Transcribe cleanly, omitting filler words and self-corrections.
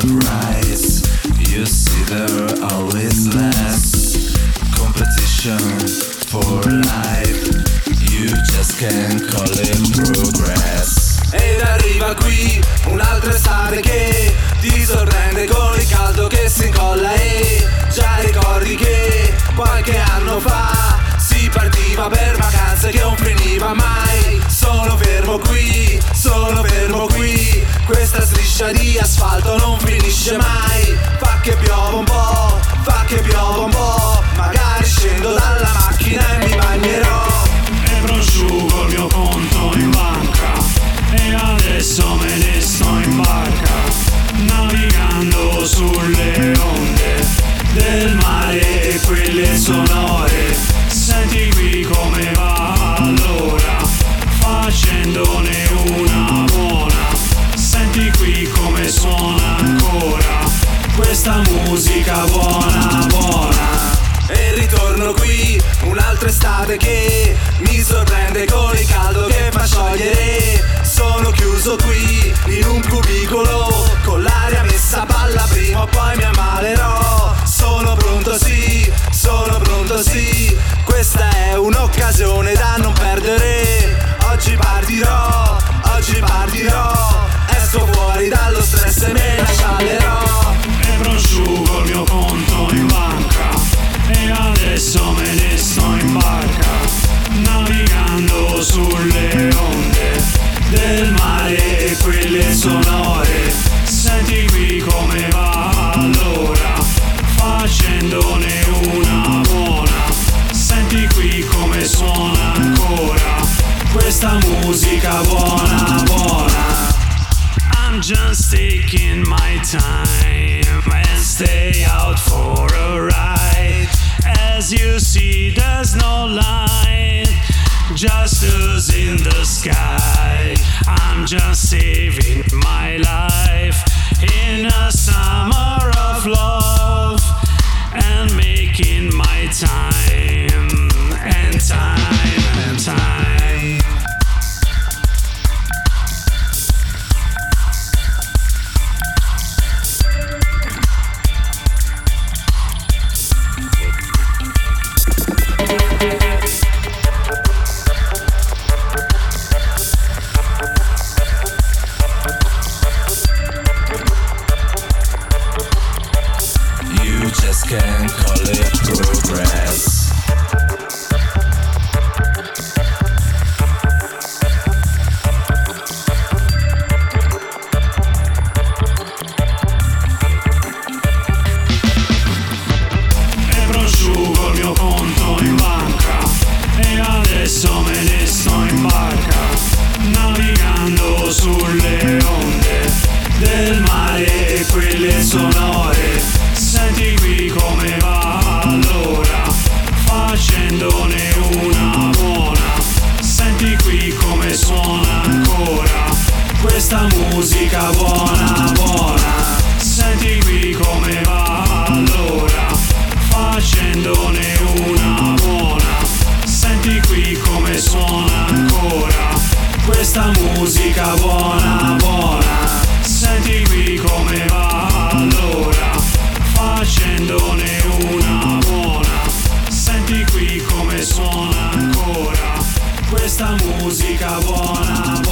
not rise. You see there are always less competition for life. You just can't call it progress. Ed arriva qui un'altra estate che ti sorprende con il caldo che si incolla. E già ricordi che qualche anno fa si partiva per vacanze che non finiva mai. Sono fermo qui, questa striscia di asfalto non finisce mai. Fa che piova un po', magari scendo dalla macchina e mi bagnerò. E prosciugo il mio conto in banca e adesso me ne sto in barca, navigando sulle onde del mare e quelle sonore. Senti qui come va allora, facendone una buona. Senti qui come suona ancora questa musica buona buona. E ritorno qui un'altra estate che mi sorprende con il caldo che fa sciogliere. Sono chiuso qui in un cubicolo con l'aria messa a palla, prima o poi mi ammalerò. Sono pronto sì, questa è un'occasione da non perdere. Oggi partirò, esco fuori dallo stress e me la scialerò. E prosciugo il mio conto in banca e adesso me ne sto in barca, navigando sulle onde del mare e quelle sonore. Senti qui come va allora, facendone una buona. Senti qui come suona ancora questa musica buona buona. I'm just taking my time and stay out for a ride. As you see, there's no light, just us in the sky. I'm just saving my life in a summer of love and making my time and time and time. You just can't call it progress. E prosciugo il mio conto in banca e adesso me ne sto in barca, navigando sulle onde del mare e quelle sonore. Senti qui come va allora, facendone una buona. Senti qui come suona ancora questa musica buona buona. Senti qui come va allora, facendone una buona. Senti qui come suona ancora questa musica buona buona. Senti qui come va allora, facendone una buona. Senti qui come suona ancora questa musica buona